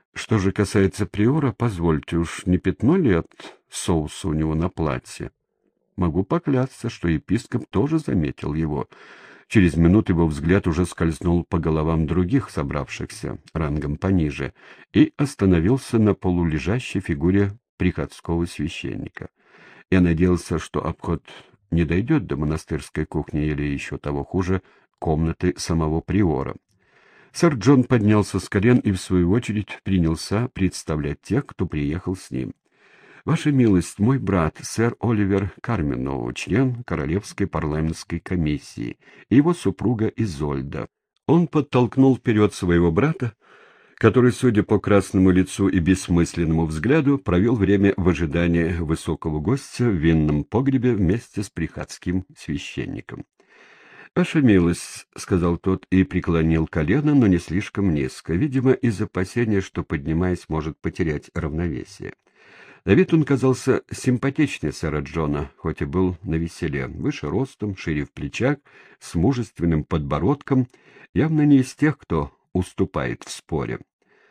Что же касается приора, позвольте, уж не пятно ли от соуса у него на платье? Могу поклясться, что епископ тоже заметил его. Через минуту его взгляд уже скользнул по головам других собравшихся, рангом пониже, и остановился на полулежащей фигуре приходского священника. Я надеялся, что обход не дойдет до монастырской кухни или, еще того хуже, комнаты самого приора. Сэр Джон поднялся с колен и, в свою очередь, принялся представлять тех, кто приехал с ним. «Ваша милость, мой брат, сэр Оливер Карминоу, член Королевской парламентской комиссии, и его супруга Изольда». Он подтолкнул вперед своего брата, который, судя по красному лицу и бессмысленному взгляду, провел время в ожидании высокого гостя в винном погребе вместе с приходским священником. «Ваша милость», — сказал тот и преклонил колено, но не слишком низко, видимо, из опасения, что, поднимаясь, может потерять равновесие. На вид он казался симпатичнее сэра Джона, хоть и был навеселе, выше ростом, шире в плечах, с мужественным подбородком, явно не из тех, кто уступает в споре.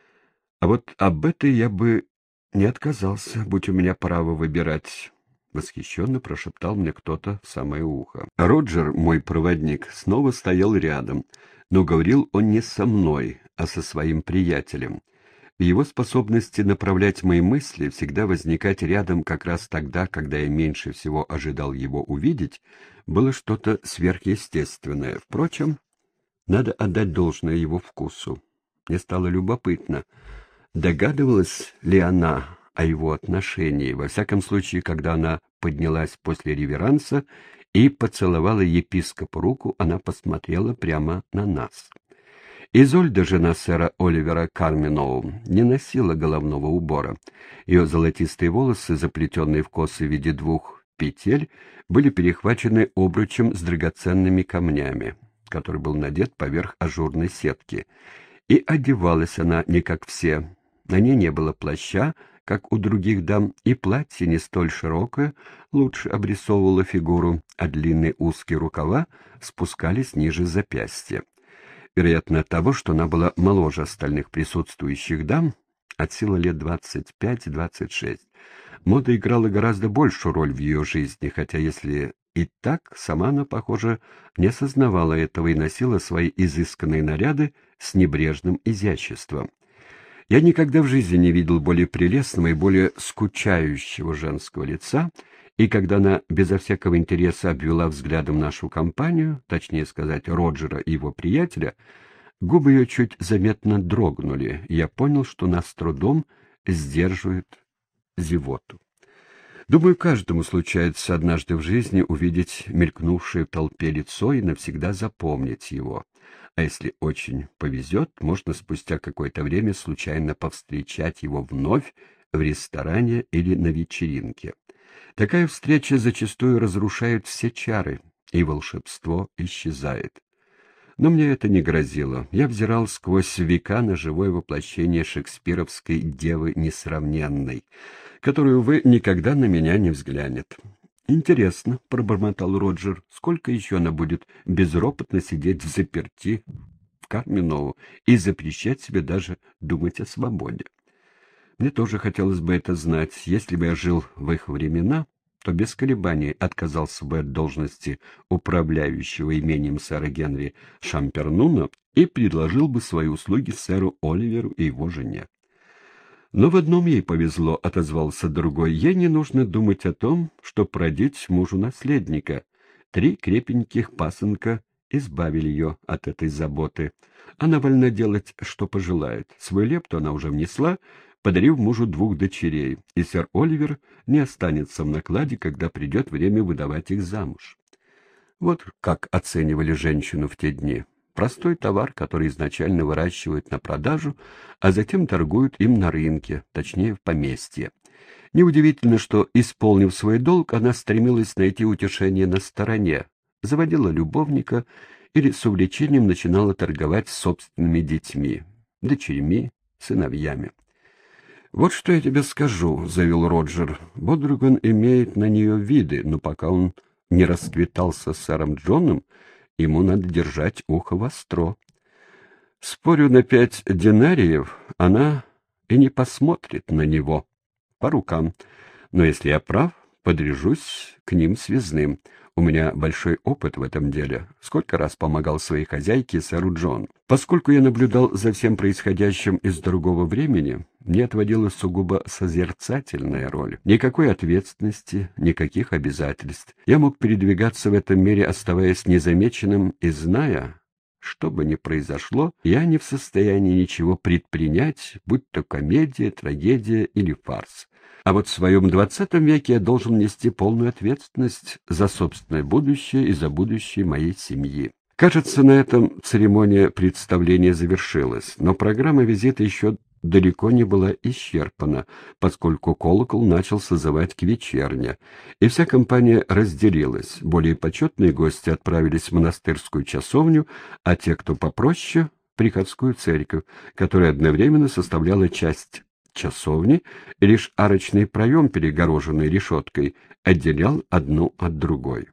А вот об этой я бы не отказался, будь у меня право выбирать. Восхищенно прошептал мне кто-то в самое ухо. Роджер, мой проводник, снова стоял рядом, но говорил он не со мной, а со своим приятелем. В его способности направлять мои мысли, всегда возникать рядом как раз тогда, когда я меньше всего ожидал его увидеть, было что-то сверхъестественное. Впрочем, надо отдать должное его вкусу. Мне стало любопытно, догадывалась ли она о его отношении, во всяком случае, когда она поднялась после реверанса и поцеловала епископу руку, она посмотрела прямо на нас. Изольда, жена сэра Оливера Карминоу, не носила головного убора. Ее золотистые волосы, заплетенные в косы в виде двух петель, были перехвачены обручем с драгоценными камнями, который был надет поверх ажурной сетки. И одевалась она не как все. На ней не было плаща, как у других дам, и платье не столь широкое, лучше обрисовывало фигуру, а длинные узкие рукава спускались ниже запястья. Вероятно, от того, что она была моложе остальных присутствующих дам, от силы лет 25-26. Мода играла гораздо большую роль в ее жизни, хотя если и так, сама она, похоже, не осознавала этого и носила свои изысканные наряды с небрежным изяществом. Я никогда в жизни не видел более прелестного и более скучающего женского лица, и когда она безо всякого интереса обвела взглядом нашу компанию, точнее сказать, Роджера и его приятеля, губы ее чуть заметно дрогнули, и я понял, что нас с трудом сдерживает зевоту. Думаю, каждому случается однажды в жизни увидеть мелькнувшее в толпе лицо и навсегда запомнить его. А если очень повезет, можно спустя какое-то время случайно повстречать его вновь в ресторане или на вечеринке. Такая встреча зачастую разрушает все чары, и волшебство исчезает. Но мне это не грозило. Я взирал сквозь века на живое воплощение шекспировской девы несравненной, которая, увы, никогда на меня не взглянет. «Интересно», — пробормотал Роджер, — «сколько еще она будет безропотно сидеть взаперти в Карминоу и запрещать себе даже думать о свободе?» Мне тоже хотелось бы это знать. Если бы я жил в их времена, то без колебаний отказался бы от должности управляющего имением сэра Генри Шампернуна и предложил бы свои услуги сэру Оливеру и его жене. «Но в одном ей повезло», — отозвался другой. «Ей не нужно думать о том, что родить мужу наследника. 3 крепеньких пасынка избавили ее от этой заботы. Она вольна делать, что пожелает. Свою лепту она уже внесла, подарив мужу 2 дочерей, и сэр Оливер не останется в накладе, когда придет время выдавать их замуж». Вот как оценивали женщину в те дни. Простой товар, который изначально выращивают на продажу, а затем торгуют им на рынке, точнее в поместье. Неудивительно, что, исполнив свой долг, она стремилась найти утешение на стороне, заводила любовника или с увлечением начинала торговать собственными детьми, дочерьми, сыновьями. «Вот что я тебе скажу», — заявил Роджер. «Бодриган имеет на нее виды, но пока он не расквитался с сэром Джоном, ему надо держать ухо востро. Спорю на 5 динариев, она и не посмотрит на него. По рукам. Но если я прав, подряжусь к ним связным. У меня большой опыт в этом деле. Сколько раз помогал своей хозяйке, сэру Джон. Поскольку я наблюдал за всем происходящим из другого времени, мне отводилась сугубо созерцательная роль. Никакой ответственности, никаких обязательств. Я мог передвигаться в этом мире, оставаясь незамеченным и зная, что бы ни произошло, я не в состоянии ничего предпринять, будь то комедия, трагедия или фарс. А вот в своем XX веке я должен нести полную ответственность за собственное будущее и за будущее моей семьи. Кажется, на этом церемония представления завершилась, но программа визита еще далеко не была исчерпана, поскольку колокол начал созывать к вечерне, и вся компания разделилась. Более почетные гости отправились в монастырскую часовню, а те, кто попроще, — в приходскую церковь, которая одновременно составляла часть часовни, и лишь арочный проем, перегороженный решеткой, отделял одну от другой.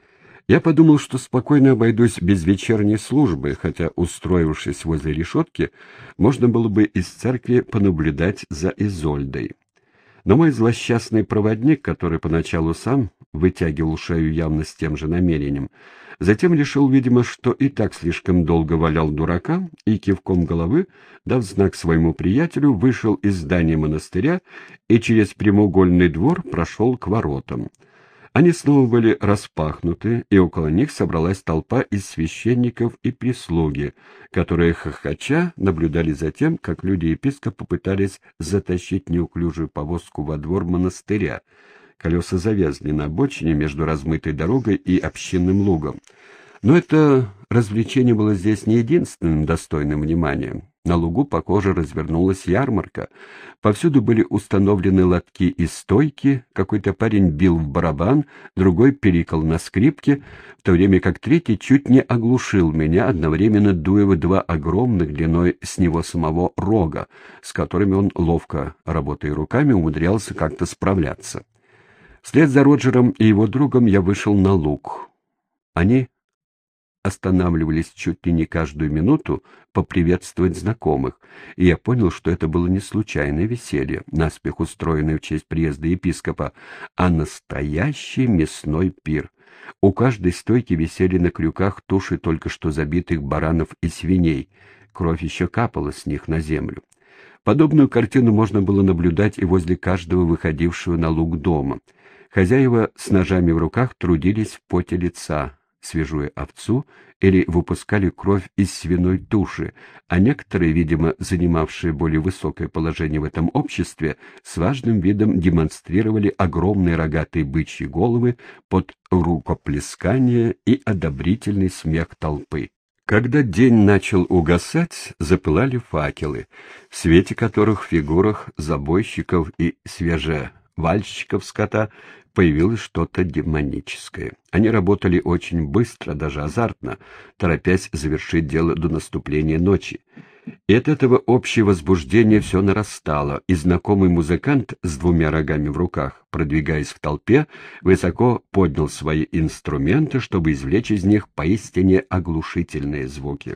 Я подумал, что спокойно обойдусь без вечерней службы, хотя, устроившись возле решетки, можно было бы из церкви понаблюдать за Изольдой. Но мой злосчастный проводник, который поначалу сам вытягивал шею явно с тем же намерением, затем решил, видимо, что и так слишком долго валял дурака, и кивком головы, дав знак своему приятелю, вышел из здания монастыря и через прямоугольный двор прошел к воротам. Они снова были распахнуты, и около них собралась толпа из священников и прислуги, которые, хохоча, наблюдали за тем, как люди епископа пытались затащить неуклюжую повозку во двор монастыря. Колеса завязли на обочине между размытой дорогой и общинным лугом. Но это развлечение было здесь не единственным достойным внимания. На лугу, похоже, развернулась ярмарка. Повсюду были установлены лотки и стойки, какой-то парень бил в барабан, другой перикал на скрипке, в то время как третий чуть не оглушил меня, одновременно дуя в два огромных длиной с него самого рога, с которыми он, ловко работая руками, умудрялся как-то справляться. Вслед за Роджером и его другом я вышел на луг. Они останавливались чуть ли не каждую минуту поприветствовать знакомых, и я понял, что это было не случайное веселье, наспех устроенное в честь приезда епископа, а настоящий мясной пир. У каждой стойки висели на крюках туши только что забитых баранов и свиней, кровь еще капала с них на землю. Подобную картину можно было наблюдать и возле каждого выходившего на луг дома. Хозяева с ножами в руках трудились в поте лица, свежуя овцу или выпускали кровь из свиной туши, а некоторые, видимо, занимавшие более высокое положение в этом обществе, с важным видом демонстрировали огромные рогатые бычьи головы под рукоплескание и одобрительный смех толпы. Когда день начал угасать, запылали факелы, в свете которых в фигурах забойщиков и свежевальщиков скота появилось что-то демоническое. Они работали очень быстро, даже азартно, торопясь завершить дело до наступления ночи. И от этого общее возбуждение все нарастало, и знакомый музыкант с двумя рогами в руках, продвигаясь в толпе, высоко поднял свои инструменты, чтобы извлечь из них поистине оглушительные звуки.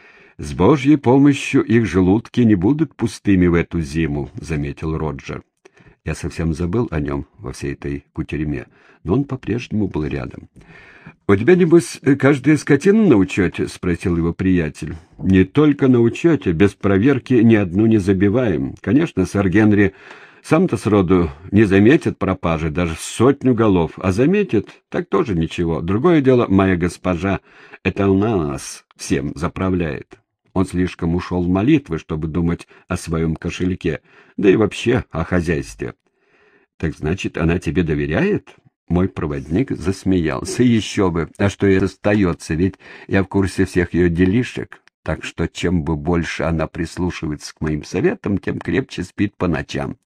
«С Божьей помощью их желудки не будут пустыми в эту зиму», — заметил Роджер. Я совсем забыл о нем во всей этой кутерьме, но он по-прежнему был рядом. «У тебя, небось, каждая скотина на учете?» — спросил его приятель. «Не только на учете, без проверки ни одну не забиваем. Конечно, сэр Генри сам-то сроду не заметит пропажи, даже в 100 голов, а заметит, так тоже ничего. Другое дело, моя госпожа, это она нас всем заправляет. Он слишком ушел в молитвы, чтобы думать о своем кошельке, да и вообще о хозяйстве». «Так значит, она тебе доверяет?» Мой проводник засмеялся. «Еще бы! А что ей остается, ведь я в курсе всех ее делишек, так что чем бы больше она прислушивается к моим советам, тем крепче спит по ночам».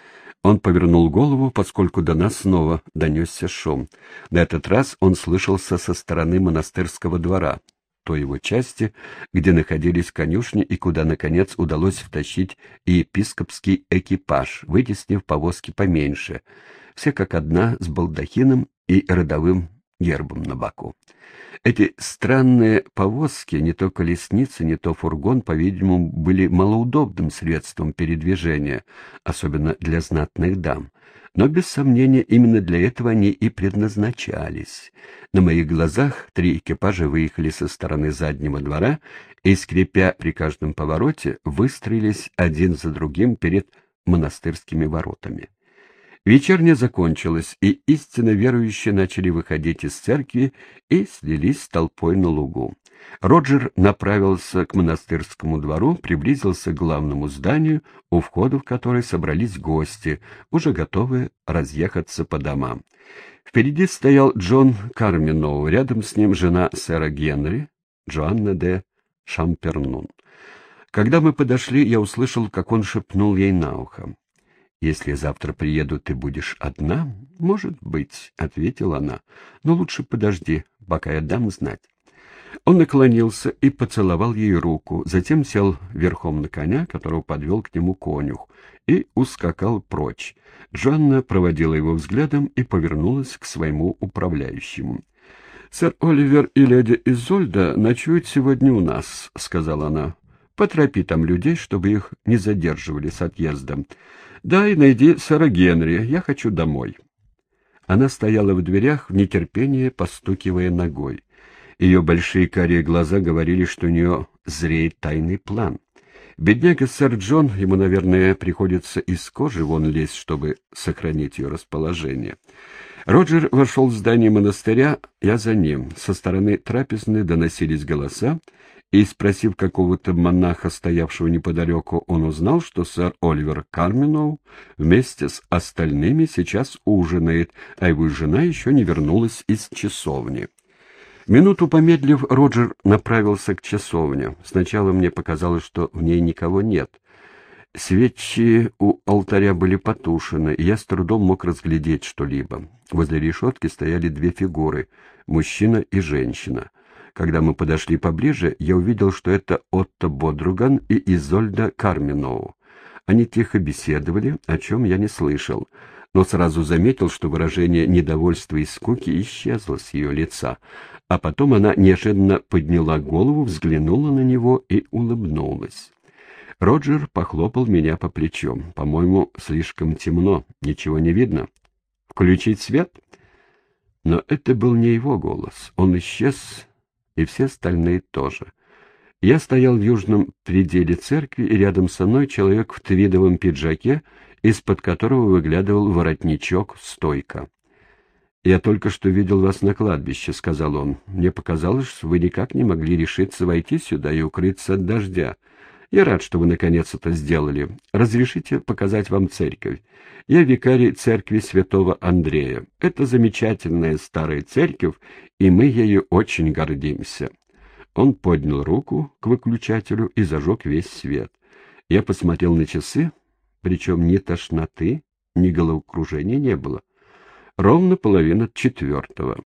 Он повернул голову, поскольку до нас снова донесся шум. На этот раз он слышался со стороны монастырского двора, той его части, где находились конюшни и куда, наконец, удалось втащить и епископский экипаж, вытеснив повозки поменьше, все как одна с балдахином и родовым гербом на боку. Эти странные повозки, не то колесницы, не то фургон, по-видимому, были малоудобным средством передвижения, особенно для знатных дам. Но, без сомнения, именно для этого они и предназначались. На моих глазах 3 экипажа выехали со стороны заднего двора и, скрипя при каждом повороте, выстроились один за другим перед монастырскими воротами. Вечерня закончилась, и истинно верующие начали выходить из церкви и слились толпой на лугу. Роджер направился к монастырскому двору, приблизился к главному зданию, у входа в который собрались гости, уже готовые разъехаться по домам. Впереди стоял Джон Карминоу, рядом с ним жена сэра Генри, Джоанна де Шампернун. Когда мы подошли, я услышал, как он шепнул ей на ухо. «Если завтра приеду, ты будешь одна?» «Может быть», — ответила она, — «но лучше подожди, пока я дам знать». Он наклонился и поцеловал ей руку, затем сел верхом на коня, которого подвел к нему конюх, и ускакал прочь. Джоанна проводила его взглядом и повернулась к своему управляющему. «Сэр Оливер и леди Изольда ночуют сегодня у нас», — сказала она. «Поторопи там людей, чтобы их не задерживали с отъездом. Да, и найди сэра Генри, я хочу домой». Она стояла в дверях в нетерпении, постукивая ногой. Ее большие карие глаза говорили, что у нее зреет тайный план. Бедняга сэр Джон, ему, наверное, приходится из кожи вон лезть, чтобы сохранить ее расположение. Роджер вошел в здание монастыря, я за ним. Со стороны трапезной доносились голоса, и, спросив какого-то монаха, стоявшего неподалеку, он узнал, что сэр Оливер Карминоу вместе с остальными сейчас ужинает, а его жена еще не вернулась из часовни. Минуту помедлив, Роджер направился к часовне. Сначала мне показалось, что в ней никого нет. Свечи у алтаря были потушены, и я с трудом мог разглядеть что-либо. Возле решетки стояли 2 фигуры — мужчина и женщина. Когда мы подошли поближе, я увидел, что это Отто Бодруган и Изольда Карминоу. Они тихо беседовали, о чем я не слышал, но сразу заметил, что выражение недовольства и скуки исчезло с ее лица, а потом она неожиданно подняла голову, взглянула на него и улыбнулась. Роджер похлопал меня по плечу. «По-моему, слишком темно, ничего не видно. Включить свет?» Но это был не его голос. Он исчез, и все остальные тоже. Я стоял в южном пределе церкви, и рядом со мной человек в твидовом пиджаке, из-под которого выглядывал воротничок-стойка. «Я только что видел вас на кладбище», — сказал он. «Мне показалось, что вы никак не могли решиться войти сюда и укрыться от дождя. Я рад, что вы наконец это сделали. Разрешите показать вам церковь. Я викарий церкви святого Андрея. Это замечательная старая церковь, и мы ею очень гордимся». Он поднял руку к выключателю и зажег весь свет. Я посмотрел на часы, причем ни тошноты, ни головокружения не было. Ровно 3:30.